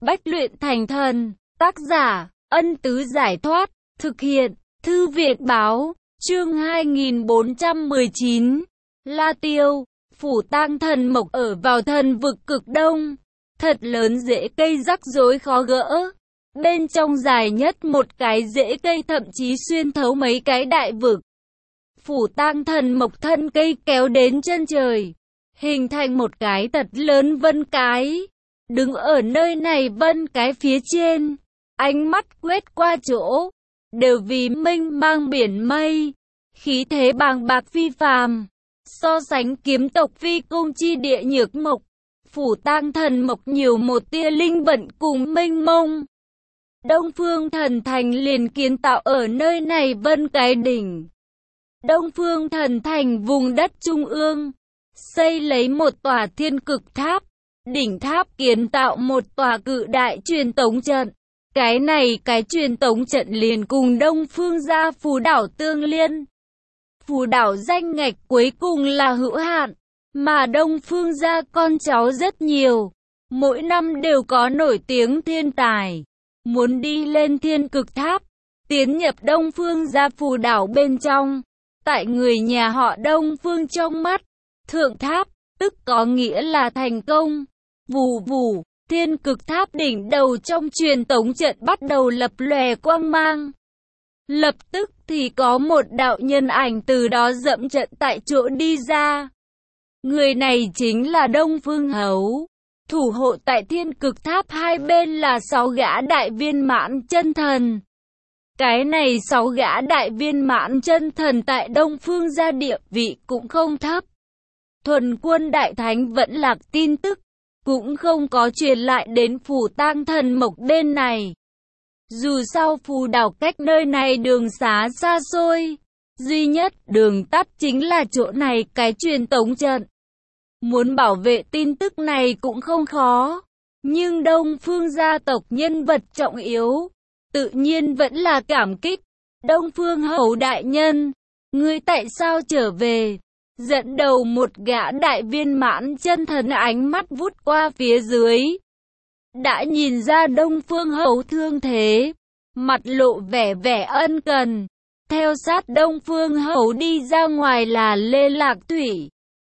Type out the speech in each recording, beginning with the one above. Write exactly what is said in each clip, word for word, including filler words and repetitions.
Bách luyện thành thần. Tác giả, Ân Tứ Giải Thoát. Thực hiện, Thư viện Báo. Chương hai nghìn bốn trăm mười chín. La Tiêu. Phủ Tang Thần Mộc ở vào thần vực cực đông. Thật lớn rễ cây rắc rối khó gỡ. Bên trong dài nhất một cái rễ cây thậm chí xuyên thấu mấy cái đại vực. Phủ Tang Thần Mộc thân cây kéo đến chân trời, hình thành một cái thật lớn vân cái. Đứng ở nơi này vân cái phía trên, ánh mắt quét qua chỗ, đều vì mênh mang biển mây, khí thế bàng bạc phi phàm. So sánh kiếm tộc phi cung chi địa nhược mộc, Phủ Tang Thần Mộc nhiều một tia linh vận cùng mênh mông. Đông Phương Thần Thành liền kiến tạo ở nơi này vân cái đỉnh. Đông Phương Thần Thành vùng đất trung ương, xây lấy một tòa thiên cực tháp. Đỉnh tháp kiến tạo một tòa cự đại truyền tống trận. Cái này cái truyền tống trận liền cùng Đông Phương gia phù đảo tương liên. Phù đảo danh ngạch cuối cùng là hữu hạn, mà Đông Phương gia con cháu rất nhiều. Mỗi năm đều có nổi tiếng thiên tài. Muốn đi lên thiên cực tháp, tiến nhập Đông Phương gia phù đảo bên trong. Tại người nhà họ Đông Phương trong mắt, thượng tháp, tức có nghĩa là thành công. Vù vù, thiên cực tháp đỉnh đầu trong truyền tống trận bắt đầu lập lòe quang mang. Lập tức thì có một đạo nhân ảnh từ đó dẫm trận tại chỗ đi ra. Người này chính là Đông Phương Hấu. Thủ hộ tại thiên cực tháp hai bên là sáu gã đại viên mãn chân thần. Cái này sáu gã đại viên mãn chân thần tại Đông Phương gia địa vị cũng không thấp. Thuần quân đại thánh vẫn lạc tin tức, cũng không có truyền lại đến Phủ Tang Thần Mộc bên này. Dù sao phù đảo cách nơi này đường xá xa xôi, duy nhất đường tắt chính là chỗ này cái truyền tống trận. Muốn bảo vệ tin tức này cũng không khó, nhưng Đông Phương gia tộc nhân vật trọng yếu, tự nhiên vẫn là cảm kích. Đông Phương Hầu đại nhân, ngươi tại sao trở về? Dẫn đầu một gã đại viên mãn chân thần ánh mắt vút qua phía dưới. Đã nhìn ra Đông Phương Hầu thương thế, mặt lộ vẻ vẻ ân cần. Theo sát Đông Phương Hầu đi ra ngoài là Lê Lạc Thủy,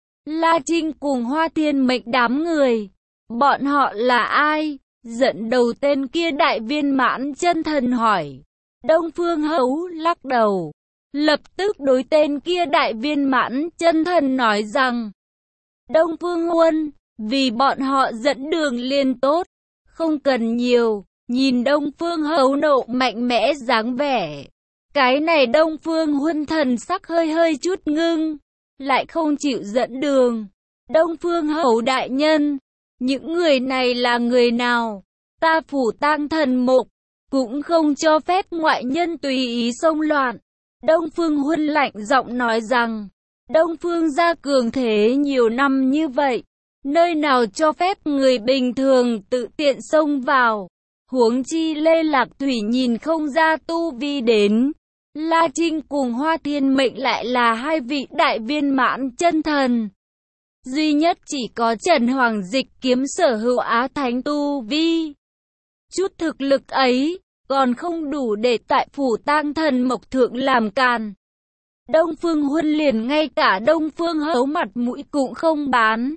La Trinh cùng Hoa Thiên Mệnh đám người. Bọn họ là ai? Dẫn đầu tên kia đại viên mãn chân thần hỏi. Đông Phương Hầu lắc đầu, lập tức đối tên kia đại viên mãn chân thần nói rằng, Đông Phương Huân, vì bọn họ dẫn đường liền tốt, không cần nhiều. Nhìn Đông Phương Hầu nộ mạnh mẽ dáng vẻ, cái này Đông Phương Huân thần sắc hơi hơi chút ngưng, lại không chịu dẫn đường. Đông Phương Hầu đại nhân, những người này là người nào? Ta Phủ Tang Thần Mộc cũng không cho phép ngoại nhân tùy ý xông loạn. Đông Phương Huân lạnh giọng nói rằng, Đông Phương gia cường thế nhiều năm như vậy, nơi nào cho phép người bình thường tự tiện xông vào. Huống chi Lê Lạc Thủy nhìn không ra tu vi đến. La Trinh cùng Hoa Thiên Mệnh lại là hai vị đại viên mãn chân thần. Duy nhất chỉ có Trần Hoàng Dịch kiếm sở hữu Á Thánh tu vi. Chút thực lực ấy còn không đủ để tại Phủ Tang Thần Mộc thượng làm càn. Đông Phương Huân liền ngay cả Đông Phương Hấu mặt mũi cũng không bán.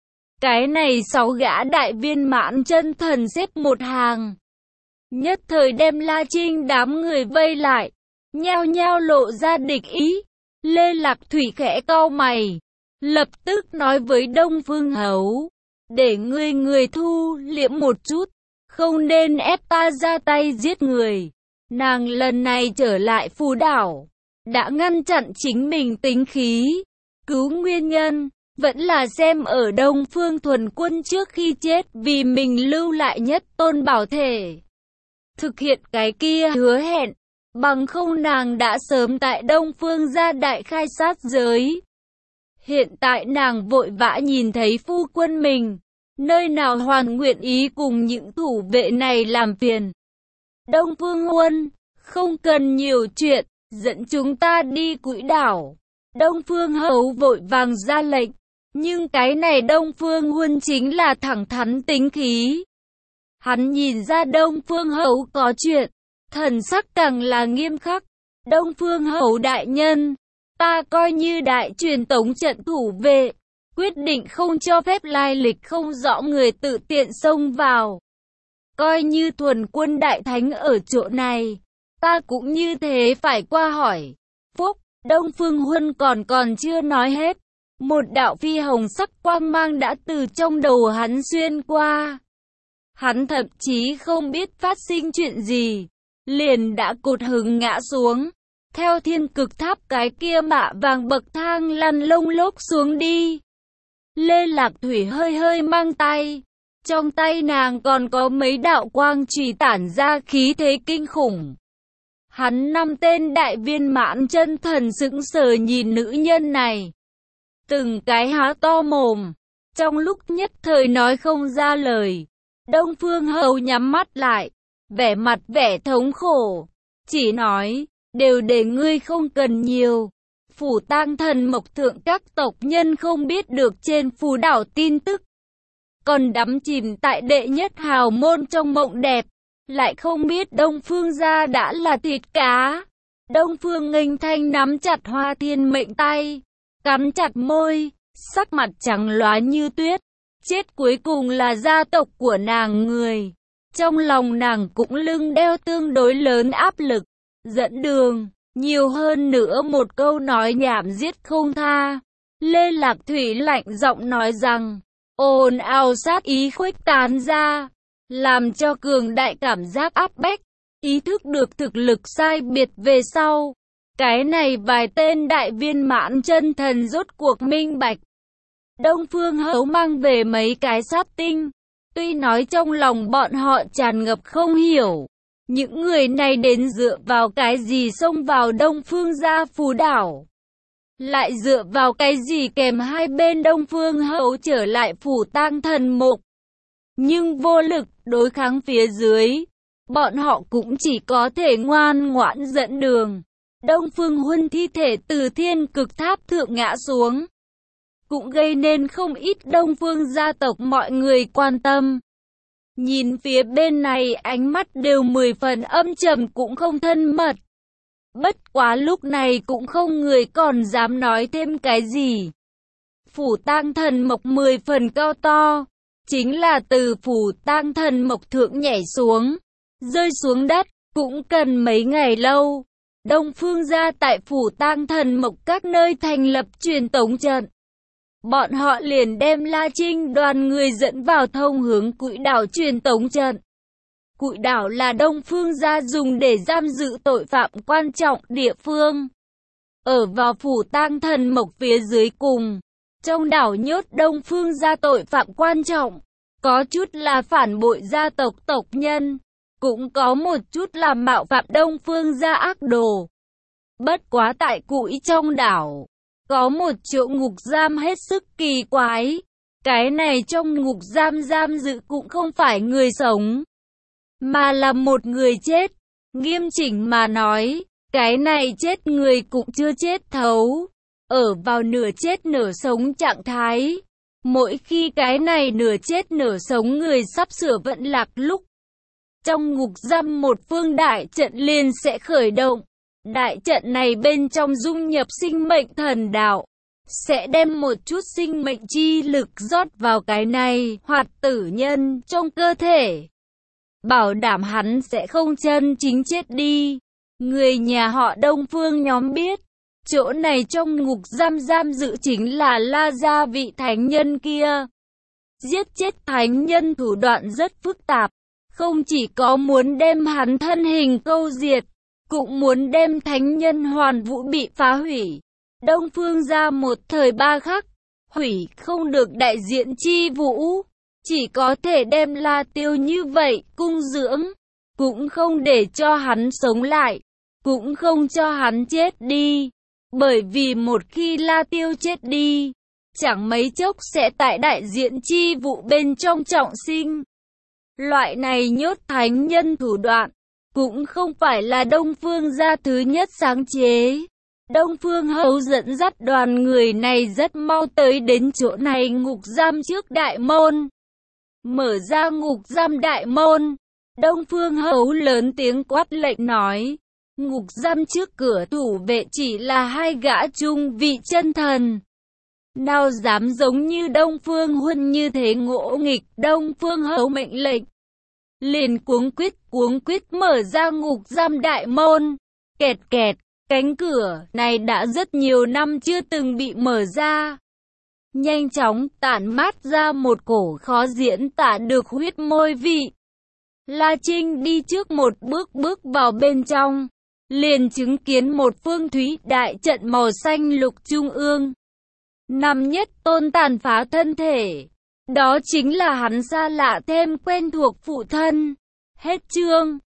Cái này sáu gã đại viên mãn chân thần xếp một hàng, nhất thời đem La Trinh đám người vây lại, nhao nhao lộ ra địch ý. Lê Lạc Thủy khẽ cau mày, lập tức nói với Đông Phương Hấu, để ngươi người thu liễm một chút, không nên ép ta ra tay giết người. Nàng lần này trở lại phù đảo, đã ngăn chặn chính mình tính khí, cứu nguyên nhân, vẫn là xem ở Đông Phương Thuần Quân trước khi chết vì mình lưu lại nhất tôn bảo thể. Thực hiện cái kia hứa hẹn, bằng không nàng đã sớm tại Đông Phương gia đại khai sát giới. Hiện tại nàng vội vã nhìn thấy phu quân mình, nơi nào hoàn nguyện ý cùng những thủ vệ này làm phiền. Đông Phương Huân, không cần nhiều chuyện, dẫn chúng ta đi quỹ đảo. Đông Phương Hấu vội vàng ra lệnh, nhưng cái này Đông Phương Huân chính là thẳng thắn tính khí. Hắn nhìn ra Đông Phương Hầu có chuyện, thần sắc càng là nghiêm khắc. Đông Phương Hầu đại nhân, ta coi như đại truyền tống trận thủ vệ, quyết định không cho phép lai lịch không rõ người tự tiện xông vào. Coi như thuần quân đại thánh ở chỗ này, ta cũng như thế phải qua hỏi. Phúc, Đông Phương Huân còn còn chưa nói hết. Một đạo phi hồng sắc quang mang đã từ trong đầu hắn xuyên qua. Hắn thậm chí không biết phát sinh chuyện gì, liền đã cột hứng ngã xuống. Theo thiên cực tháp cái kia mạ vàng bậc thang lăn lông lốc xuống đi. Lê Lạc Thủy hơi hơi mang tay. Trong tay nàng còn có mấy đạo quang chùy tản ra khí thế kinh khủng. Hắn năm tên đại viên mãn chân thần sững sờ nhìn nữ nhân này. Từng cái há to mồm, trong lúc nhất thời nói không ra lời. Đông Phương Hầu nhắm mắt lại, vẻ mặt vẻ thống khổ, chỉ nói, đều để ngươi không cần nhiều. Phủ Tang Thần Mộc thượng các tộc nhân không biết được trên phù đảo tin tức, còn đắm chìm tại đệ nhất hào môn trong mộng đẹp, lại không biết Đông Phương gia đã là thịt cá. Đông Phương Nghênh Thanh nắm chặt Hoa Thiên Mệnh tay, cắn chặt môi, sắc mặt trắng lóa như tuyết. Chết cuối cùng là gia tộc của nàng người. Trong lòng nàng cũng lưng đeo tương đối lớn áp lực, dẫn đường, nhiều hơn nữa một câu nói nhảm giết không tha. Lê Lạc Thủy lạnh giọng nói rằng, ồn ào sát ý khuếch tán ra, làm cho cường đại cảm giác áp bách, ý thức được thực lực sai biệt về sau. Cái này vài tên đại viên mãn chân thần rốt cuộc minh bạch. Đông Phương Hầu mang về mấy cái sát tinh, tuy nói trong lòng bọn họ tràn ngập không hiểu, những người này đến dựa vào cái gì xông vào Đông Phương gia phù đảo, lại dựa vào cái gì kèm hai bên Đông Phương Hầu trở lại Phủ Tang Thần Mộc. Nhưng vô lực đối kháng phía dưới, bọn họ cũng chỉ có thể ngoan ngoãn dẫn đường. Đông Phương Huân thi thể từ thiên cực tháp thượng ngã xuống, cũng gây nên không ít Đông Phương gia tộc mọi người quan tâm. Nhìn phía bên này ánh mắt đều mười phần âm trầm cũng không thân mật. Bất quá lúc này cũng không người còn dám nói thêm cái gì. Phủ Tang Thần Mộc mười phần cao to, chính là từ Phủ Tang Thần Mộc thượng nhảy xuống, rơi xuống đất, cũng cần mấy ngày lâu. Đông Phương gia tại Phủ Tang Thần Mộc các nơi thành lập truyền tống trận. Bọn họ liền đem La Trinh đoàn người dẫn vào thông hướng Cụi Đảo truyền tống trận. Cụi Đảo là Đông Phương gia dùng để giam giữ tội phạm quan trọng địa phương. Ở vào Phủ Tang Thần Mộc phía dưới cùng, trong đảo nhốt Đông Phương gia tội phạm quan trọng, có chút là phản bội gia tộc tộc nhân, cũng có một chút là mạo phạm Đông Phương gia ác đồ. Bất quá tại Cụi trong đảo, có một chỗ ngục giam hết sức kỳ quái. Cái này trong ngục giam giam giữ cũng không phải người sống, mà là một người chết. Nghiêm chỉnh mà nói, cái này chết người cũng chưa chết thấu, ở vào nửa chết nửa sống trạng thái. Mỗi khi cái này nửa chết nửa sống người sắp sửa vận lạc lúc, trong ngục giam một phương đại trận liền sẽ khởi động. Đại trận này bên trong dung nhập sinh mệnh thần đạo, sẽ đem một chút sinh mệnh chi lực rót vào cái này hoạt tử nhân trong cơ thể, bảo đảm hắn sẽ không chân chính chết đi. Người nhà họ Đông Phương nhóm biết, chỗ này trong ngục giam giam giữ chính là La gia vị thánh nhân kia. Giết chết thánh nhân thủ đoạn rất phức tạp, không chỉ có muốn đem hắn thân hình câu diệt, cũng muốn đem thánh nhân hoàn vũ bị phá hủy. Đông Phương gia một thời ba khắc, hủy không được đại diện chi vũ, chỉ có thể đem La Tiêu như vậy cung dưỡng, cũng không để cho hắn sống lại, cũng không cho hắn chết đi. Bởi vì một khi La Tiêu chết đi, chẳng mấy chốc sẽ tại đại diện chi vụ bên trong trọng sinh. Loại này nhốt thánh nhân thủ đoạn, cũng không phải là Đông Phương gia thứ nhất sáng chế. Đông Phương Hầu dẫn dắt đoàn người này rất mau tới đến chỗ này ngục giam trước đại môn. Mở ra ngục giam đại môn, Đông Phương Hầu lớn tiếng quát lệnh nói. Ngục giam trước cửa thủ vệ chỉ là hai gã trung vị chân thần. Nào dám giống như Đông Phương Huân như thế ngỗ nghịch. Đông Phương Hầu mệnh lệnh. Liền cuống quýt cuống quýt mở ra ngục giam đại môn. Kẹt kẹt, cánh cửa này đã rất nhiều năm chưa từng bị mở ra. Nhanh chóng tản mát ra một cổ khó diễn tả được huyết môi vị. La Trinh đi trước một bước bước vào bên trong, liền chứng kiến một phương thúy đại trận màu xanh lục trung ương. Năm Nhất Tôn tàn phá thân thể. Đó chính là hắn xa lạ thêm quen thuộc phụ thân. Hết chương.